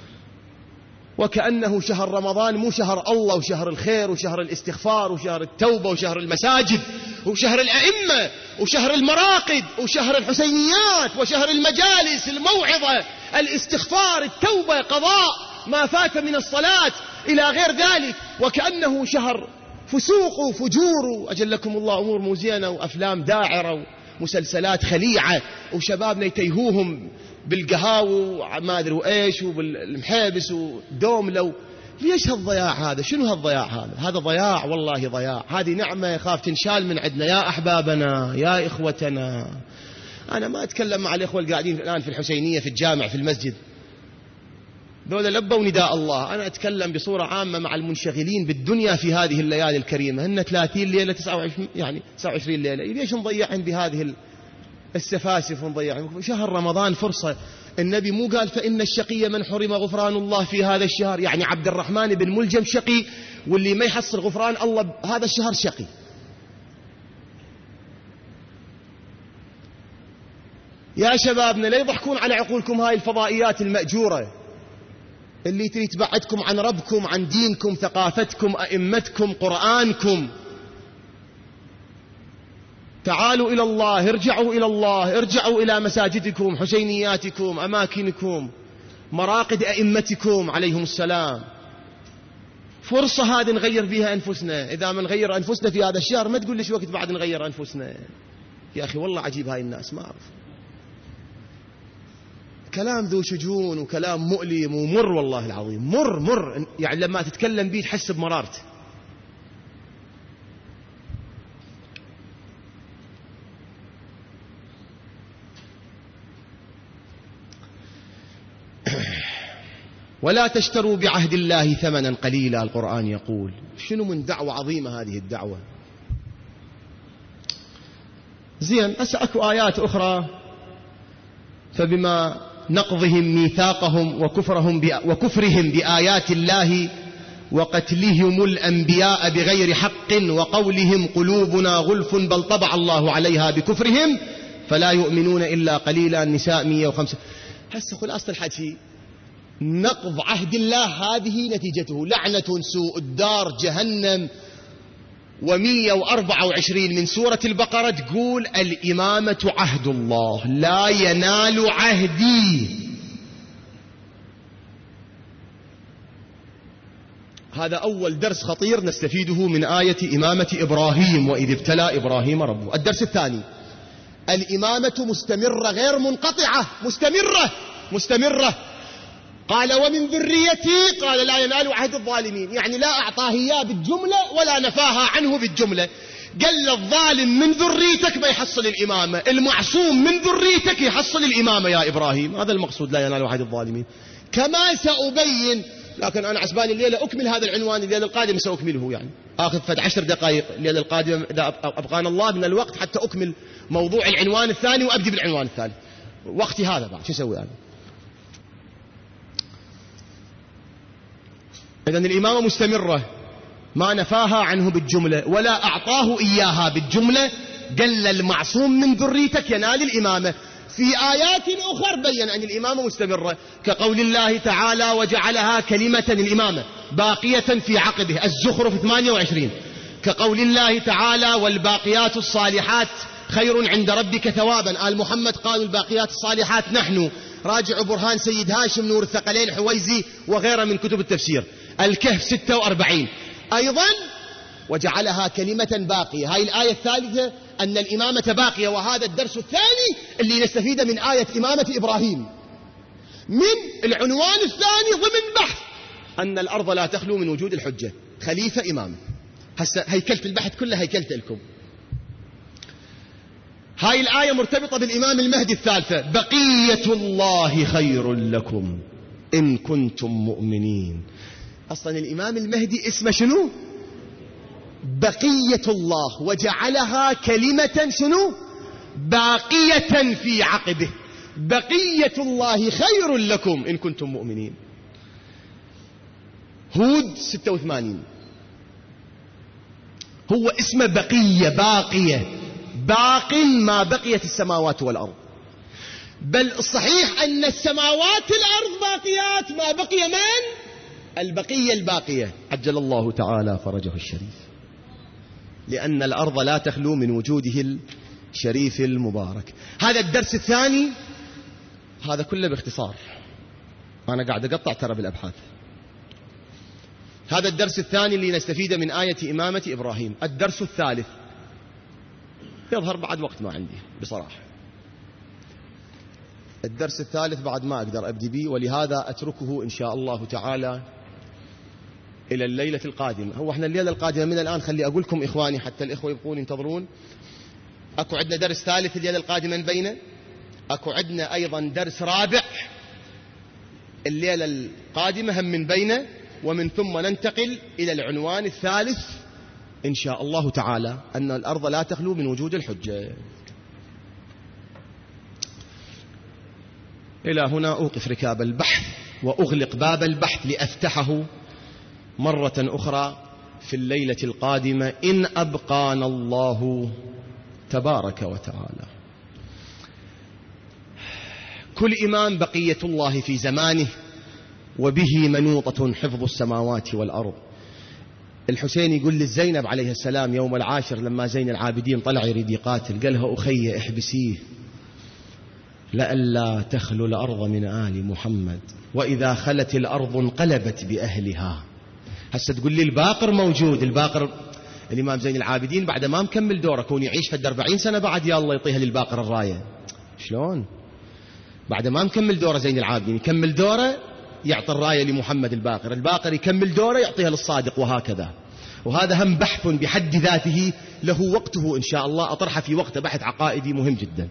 وكأنه شهر رمضان مو شهر الله وشهر الخير وشهر الاستغفار وشهر التوبة وشهر المساجد وشهر الأئمة وشهر المراقد وشهر الحسينيات وشهر المجالس، الموعظة، الاستغفار، التوبة، قضاء ما فات من الصلاة إلى غير ذلك. وكأنه شهر فسوق وفجور أجلكم الله، أمور مزينة وأفلام داعرة ومسلسلات خليعة، وشبابنا يتيهوهم بالقهاوي وما أدري وإيش وبالمحابس ودوم. لو ليش هالضياع هذا؟ شنو هالضياع هذا؟ هذا ضياع، والله ضياع. هذه نعمة يخاف تنشال من عندنا يا أحبابنا يا إخوتنا. أنا ما أتكلم مع الإخوة القاعدين الآن في الحسينية في الجامع في المسجد، دولة لبوا نداء الله. أنا أتكلم بصورة عامة مع المنشغلين بالدنيا في هذه الليالي الكريمة. هن 30 ليلة 29 ليلة. ليش نضيعهم بهذه السفاسف ونضيعهم؟ شهر رمضان فرصة النبي مو قال فإن الشقي من حرم غفران الله في هذا الشهر؟ يعني عبد الرحمن بن ملجم شقي، واللي ما يحصل غفران الله هذا الشهر شقي. يا شبابنا لا يضحكون على عقولكم هاي الفضائيات المأجورة اللي تريد تبعدكم عن ربكم، عن دينكم، ثقافتكم، أئمتكم، قرآنكم. تعالوا إلى الله، ارجعوا إلى الله، ارجعوا إلى مساجدكم، حسينياتكم، أماكنكم، مراقد أئمتكم عليهم السلام. فرصة هذه نغير فيها أنفسنا. إذا ما نغير أنفسنا في هذا الشهر ما تقول ليش وقت بعد نغير أنفسنا. يا أخي والله عجيب هاي الناس، ما أعرف، كلام ذو شجون وكلام مؤلم ومر، والله العظيم مر يعني لما تتكلم بيه تحس بمرارته. ولا تشتروا بعهد الله ثمنا قليلا، القرآن يقول. شنو من دعوة عظيمة هذه الدعوة. زين، هسه اكو آيات أخرى. فبما نقضهم ميثاقهم وكفرهم بآيات الله وقتلهم الأنبياء بغير حق وقولهم قلوبنا غلف بل طبع الله عليها بكفرهم فلا يؤمنون إلا قليلا. النساء 105. هسه خلاصة الحكي، نقض عهد الله هذه نتيجته لعنة، سوء الدار، جهنم. 124 من سورة البقرة تقول الإمامة عهد الله لا ينال عهدي. هذا أول درس خطير نستفيده من آية إمامة إبراهيم، وإذ ابتلى إبراهيم ربه. الدرس الثاني، الإمامة مستمرة غير منقطعة، مستمرة. قال ومن ذريتي، قال لا ينال عهد الظالمين، يعني لا أعطاه إياه بالجملة ولا نفاها عنه بالجملة. قال الظالم من ذريتك بيحصل الإمامة، المعصوم من ذريتك يحصل الإمامة يا إبراهيم. هذا المقصود، لا ينال عهد الظالمين كما سأبين. لكن أنا عسباني الليلة أكمل هذا العنوان، الليلة القادمة سأكمله، يعني آخذ فد 10 دقائق الليلة القادمة إذا أبقانا الله من الوقت حتى أكمل موضوع العنوان الثاني وأبدي بالعنوان الثالث. وقتي هذا بعد شو أسوي أنا؟ إذن الإمامة مستمرة، ما نفاها عنه بالجملة ولا أعطاه إياها بالجملة. قال المعصوم من ذريتك ينال الإمامة. في آيات أخرى بيّن أن الإمامة مستمرة، كقول الله تعالى وجعلها كلمة الإمامة باقية في عقبه، الزخرف 28. كقول الله تعالى والباقيات الصالحات خير عند ربك ثوابا. آل محمد قالوا الباقيات الصالحات نحن. راجعوا برهان سيد هاشم نور الثقلين حويزي وغيره من كتب التفسير. الكهف 46 أيضا وجعلها كلمة باقية. هاي الآية الثالثة أن الإمامة باقية. وهذا الدرس الثاني اللي نستفيد من آية إمامة إبراهيم، من العنوان الثاني ضمن بحث أن الأرض لا تخلو من وجود الحجة، خليفة إمام. هسه هيكلت البحث كله هيكلت لكم. هاي الآية مرتبطة بالإمام المهدي الثالثة، بقية الله خير لكم إن كنتم مؤمنين. أصلا الإمام المهدي اسمه شنو؟ بقية الله، وجعلها كلمة شنو؟ باقية في عقبه. بقية الله خير لكم إن كنتم مؤمنين. هود 86 هو اسمه بقية، باقية، باق ما بقيت السماوات والأرض. بل الصحيح أن السماوات الأرض باقيات، ما بقي من؟ البقية الباقية عجل الله تعالى فرجه الشريف، لأن الأرض لا تخلو من وجوده الشريف المبارك. هذا الدرس الثاني، هذا كله باختصار، أنا قاعد أقطع ترى بالأبحاث. هذا الدرس الثاني اللي نستفيد من آية إمامة إبراهيم. الدرس الثالث يظهر بعد وقت ما عندي بصراحة. الدرس الثالث بعد ما أقدر أبدي به، ولهذا أتركه إن شاء الله تعالى إلى الليلة القادمة. هو احنا الليلة القادمة من الآن خلي أقول لكم إخواني حتى الإخوة يبقون ينتظرون. أكو عندنا درس ثالث الليلة القادمة بينه، أكو عندنا أيضا درس رابع الليلة القادمة هم من بينه، ومن ثم ننتقل إلى العنوان الثالث إن شاء الله تعالى، أن الأرض لا تخلو من وجود الحجة. إلى هنا أوقف ركاب البحث وأغلق باب البحث لأفتحه مرة أخرى في الليلة القادمة إن أبقانا الله تبارك وتعالى. كل إمام بقية الله في زمانه، وبه منوطة حفظ السماوات والأرض. الحسين يقول للزينب عليه السلام يوم العاشر لما زين العابدين طلع يريد يقاتل، قالها أخي احبسيه لئلا تخلو الأرض من آل محمد، وإذا خلت الأرض انقلبت بأهلها. هسه تقول لي الباقر موجود، الباقر الإمام زين العابدين بعد ما مكمل دوره، كون يعيش حد 40 سنة بعد يا الله يعطيها للباقر الراية. شلون بعد ما مكمل دوره زين العابدين يكمل دوره يعطي الراية لمحمد الباقر، الباقر يكمل دوره يعطيها للصادق، وهكذا. وهذا هم بحث بحد ذاته له وقته إن شاء الله، أطرحه في وقت بحث عقائدي مهم جدا.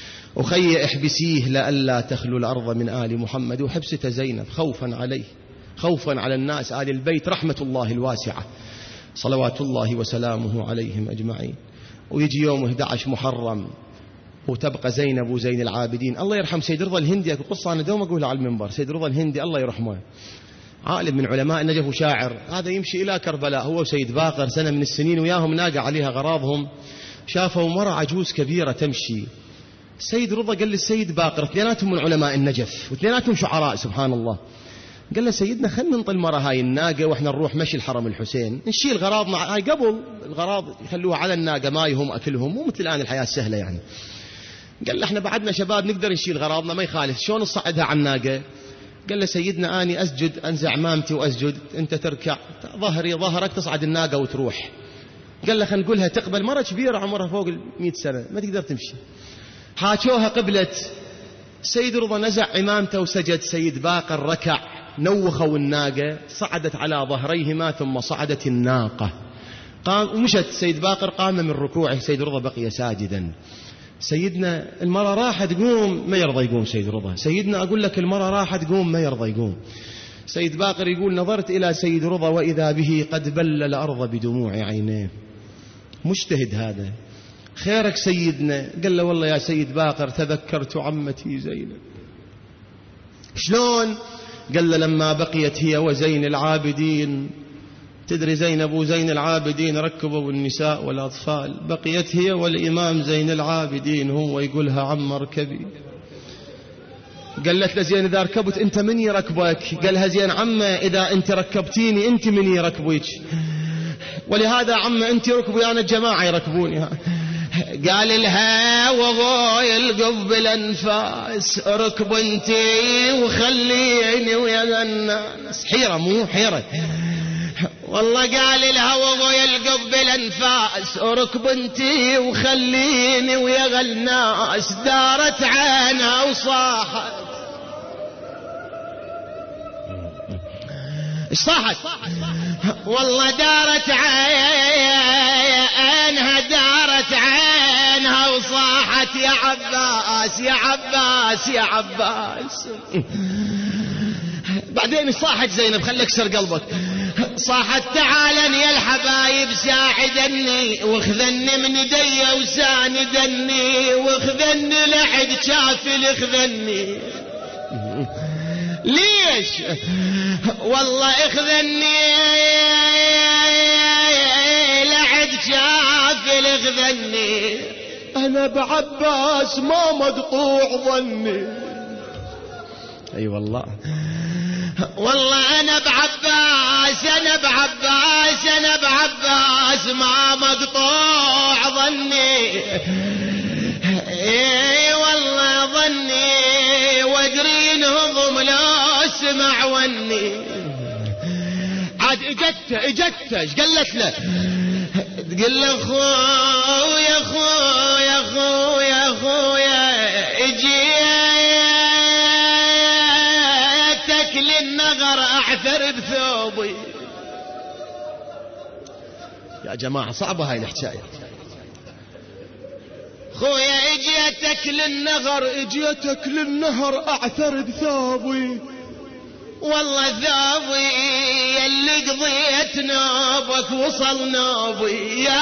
أخي احبسيه لئلا تخلو الأرض من آل محمد. وحبسة زينب خوفا عليه، خوفا على الناس آل البيت رحمة الله الواسعة صلوات الله وسلامه عليهم أجمعين. ويجي يوم 11 محرم وتبقى زينب وزين العابدين. الله يرحم سيد رضا الهندي، قصة أنا دوم أقولها على المنبر. سيد رضا الهندي الله يرحمه عالم من علماء النجف وشاعر، هذا يمشي إلى كربلاء هو وسيد باقر سنة من السنين، وياهم ناقة عليها غراضهم، شافوا مرة عجوز كبيرة تمشي. سيد رضا قال للسيد باقر، اثنيناتهم من علماء النجف واثنيناتهم شعراء سبحان الله، قال له سيدنا خلنا ننطي المرة هاي الناقة واحنا نروح مشي الحرم الحسين، نشيل غراضنا هاي قبل الغراض يخلوها على الناقة، مايهم أكلهم، مو مثل الآن الحياة السهلة يعني. قال له احنا بعدنا شباب نقدر نشيل غراضنا ما يخالف، شلون نصعدها على الناقة؟ قال له سيدنا أني أسجد أنزع عمامتي وأسجد، أنت تركع ظهري ظهرك تصعد الناقة وتروح. قال له خلينا نقولها تقبل، مرة كبيرة عمرها فوق 100 سنة ما تقدر تمشي. حاكوها قبلت، سيد رضا نزع عمامته وسجد، سيد باقر ركع، نوخوا الناقة صعدت على ظهريهما ثم صعدت الناقة، قام ومشت. سيد باقر قام من ركوعه، سيد رضا بقي ساجدا. سيدنا المرة راح تقوم ما يرضى يقوم سيد رضا، سيدنا أقول لك المرة راح تقوم ما يرضى يقوم. سيد باقر يقول نظرت إلى سيد رضا وإذا به قد بل الأرض بدموع عينيه. مجتهد هذا، خيرك سيدنا؟ قال له والله يا سيد باقر تذكرت عمتي زينب. شلون؟ قال له لما بقيت هي وزين العابدين، تدري زينب وزين العابدين ركبوا النساء والأطفال، بقيت هي والإمام زين العابدين هو يقولها عم اركبي. قالت له زين إذا ركبت أنت من يركبك؟ قالها زين عمه إذا أنت ركبتيني أنت من يركبك، ولهذا عمه أنت ركبي أنا الجماعة يركبوني. قال لها وهو يلقف بالأنفاس ركب انتي وخليني ويا الناس. حيرة مو حيرة والله. قال لها وهو يلقف بالأنفاس ركب انتي وخليني ويا الناس. دارت عينها وصاحت، ايش صاحت؟ والله دارت عينها، دارت عينها وصاحت يا عباس يا عباس يا عباس. بعدين صاحت زينب خليك اكسر قلبك، صاحت تعالن يا الحبايب ساعدني واخذني من يدي وساندني واخذني لحد شافل اخذني. ليش؟ والله اخذني لحد شافل اخذني، انا بعباس ما مقطوع ظني. اي والله والله انا بعباس انا بعباس انا بعباس ما مقطوع ظني. اي والله ظني وادري انهم لا سمع وني. عاد اجته ايش قالت له؟ تقول له خويا خويا خويا خويا اجيتك للنغر اعثر بثوبي. يا جماعة صعبة هاي الحكاية. خويا اجيتك للنغر اجيتك للنهر اعثر بثوبي، والله ثوبي اللي قضيت نوبك وصل نوبي. يا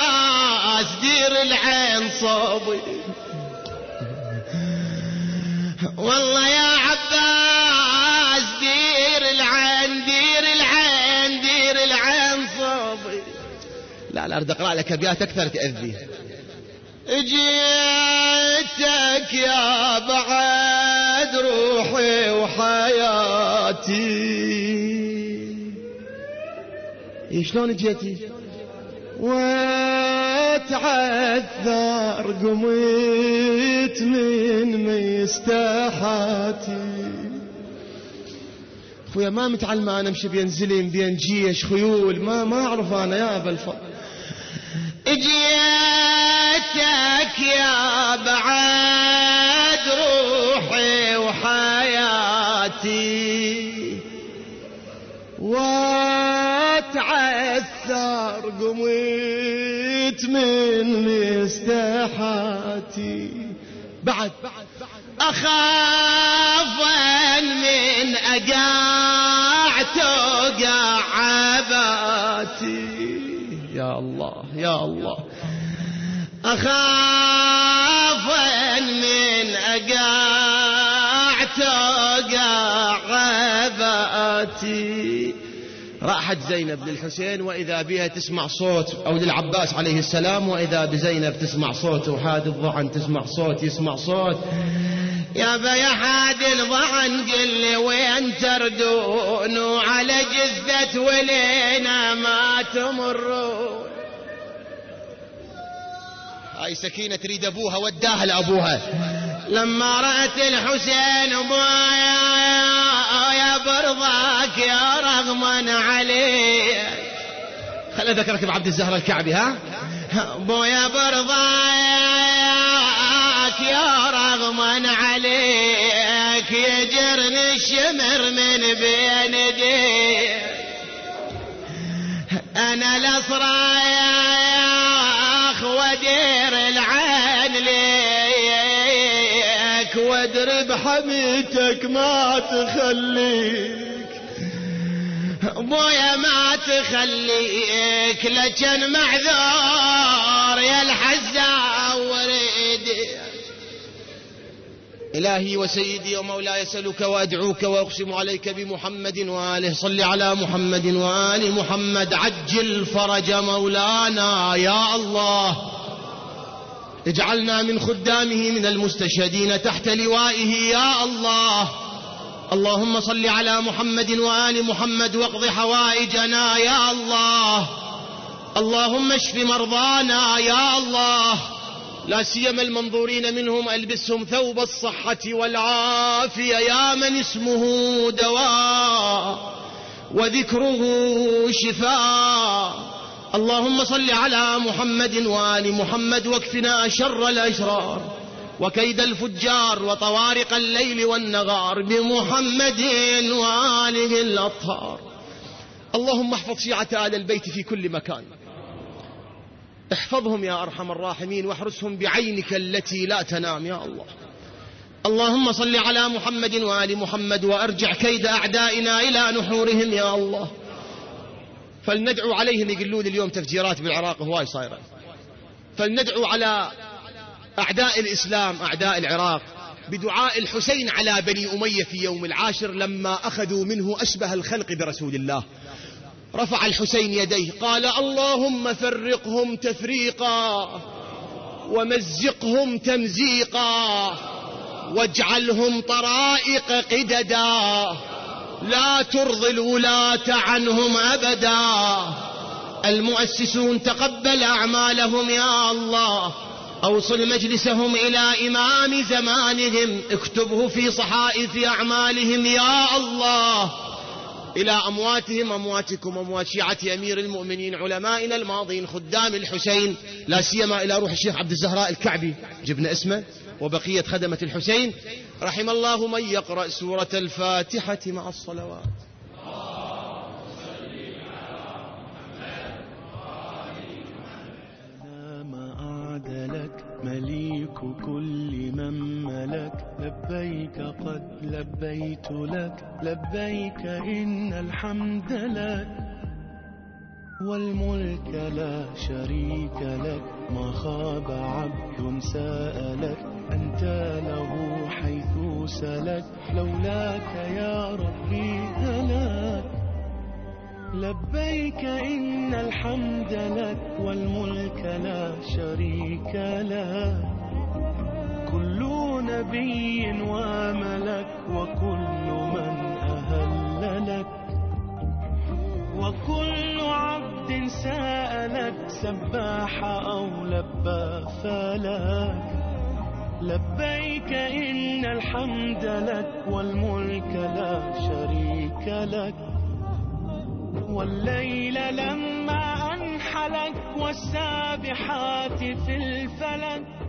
عباس دير العين صوبي. والله يا عباس دير العين دير العين دير العين صوبي. لا أريد أقرأ لك أبيات أكثر تأذي. جيتك يا بعد روحي وحياتي. شلون جيتي؟ واتعذر قميت من مستحاتي. خويا ما متعلم انا امشي بين زلم بين جيش خيول، ما اعرف انا يا ابا الفضل. جيتك يا بعد روحي وحياتي، واتعثر قميت من مستحاتي. بعد أخاف من أقع توقع عباتي. يا الله يا الله. أخاف من أقع توقع عباتي. راحت زينب للحسين وإذا بها تسمع صوت، أو للعباس عليه السلام، وإذا بزينب تسمع صوت، وحاد الضعن تسمع صوت يسمع صوت. يا حاد الضعن قل لي وين تردون، وعلى جثة ولينا ما تمرون. هاي سكينة تريد أبوها وداها لأبوها. لما رأت الحسين يا برضاك يا رغما عليك. خلي ذكرك بعبد الزهرة الكعبي. بويا برضاك يا رغما عليك، يجرني الشمر من بين يديك. انا الأصراخ ودير العين ليك، وادرب حميتك ما تخليك. بويا ما تخليك لكن معذور يا الحزة وريدي. إلهي وسيدي ومولاي أسألك وأدعوك وأقسم عليك بمحمد وآله، صل على محمد وآل محمد، عجل فرج مولانا يا الله. اجعلنا من خدامه من المستشهدين تحت لوائه يا الله. اللهم صل على محمد وآل محمد واقض حوائجنا يا الله. اللهم اشف مرضانا يا الله، لا سيما المنظورين منهم ألبسهم ثوب الصحة والعافية، يا من اسمه دواء وذكره شفاء. اللهم صل على محمد وآل محمد واكفنا شر الأشرار وكيد الفجار وطوارق الليل والنهار بمحمد وآله الأطهار. اللهم احفظ شيعة آل البيت في كل مكان، احفظهم يا أرحم الراحمين، واحرسهم بعينك التي لا تنام يا الله. اللهم صل على محمد وآل محمد وأرجع كيد أعدائنا إلى نحورهم يا الله. فلندعو عليهم. يقولون اليوم تفجيرات بالعراق هواي صايرة، فلندعو على أعداء الإسلام أعداء العراق بدعاء الحسين على بني أمية في يوم العاشر لما أخذوا منه أشبه الخلق برسول الله. رفع الحسين يديه قال اللهم فرقهم تفريقا ومزقهم تمزيقا واجعلهم طرائق قددا، لا ترضي الولاة عنهم أبدا. المؤسسون تقبل أعمالهم يا الله، أوصل مجلسهم إلى إمام زمانهم، اكتبه في صحائف أعمالهم يا الله. إلى أمواتهم أمواتكم أموات شيعة أمير المؤمنين علمائنا الماضين خدام الحسين، لا سيما إلى روح الشيخ عبد الزهراء الكعبي جبنا اسمه وبقية خدمة الحسين. رحم الله من يقرأ سورة الفاتحة مع الصلوات. مليك كل من ملك، لبيك قد لبيت لك، لبيك إن الحمد لك. والملك لا شريك لك. ما خاب عبد سألك، أنت له حيث سلك. لولاك يا ربي هلاك. لبيك إن الحمد لك، والملك لا شريك لك. كل نبي وملك، وكل من أهل لك. وكل عبد سألك، سباح أو لبى فلك. لبيك إن الحمد لك، والملك لا شريك لك. والليل لما أنحلك، والسابحات في الفلك.